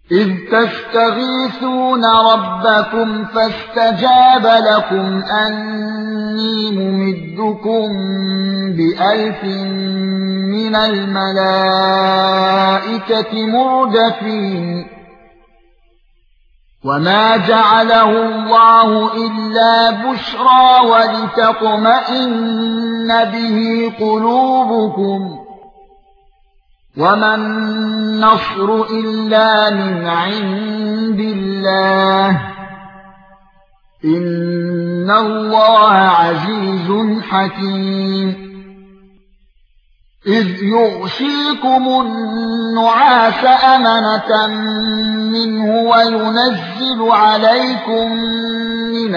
إذ تستغيثون ربكم فاستجاب لكم أني ممدكم ب1000 من الملائكة مردفين وما جعله الله إلا بشرى ولتطمئن به قلوبكم وما النصر إلا من عند الله إن الله عزيز حكيم إذ يغشيكم النعاس أمنة منه وينزل عليكم من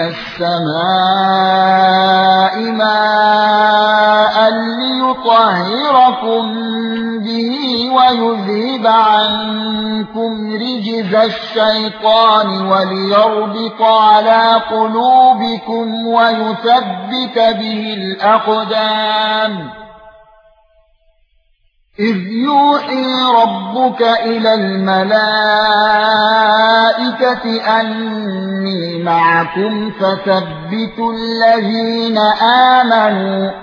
السماء ماء ليطهركم به ويذهب عنكم رجز الشيطان وليربط على قلوبكم ويثبت به الأقدام إذ يوحي ربك إلى الملائكة أني معكم فثبتوا الذين آمنوا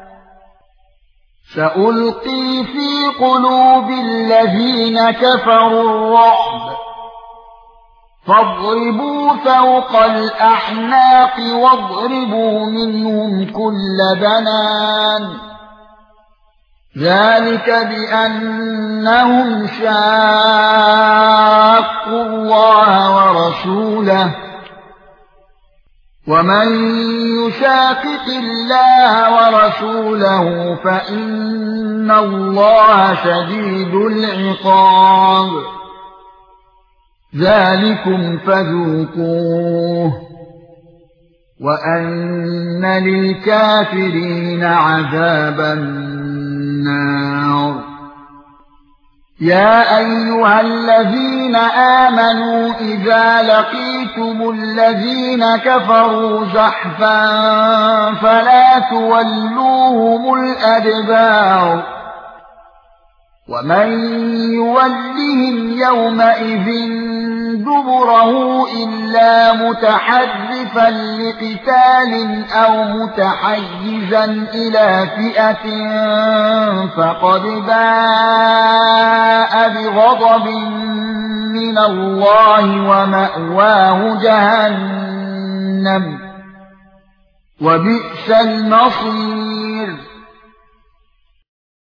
سألقي في قلوب الذين كفروا الرعب فاضربوا فوق الأعناق واضربوا منهم كل بنان ذلك بأنهم شاقوا الله ورسوله ومن يشاقق الله ورسوله فإن الله شديد العقاب ذلكم فذوقوه وأن للكافرين عذاب النار يا أيها الذين آمنوا إذا لقيتم الذين كفروا زحفا فلا تولوهم الأدبار ومن يولهم يومئذ دبره إلا متحرفا لقتال أو متحيزا إلى فئة فقد باء بغضب من الله ومأواه جهنم وبئس المصير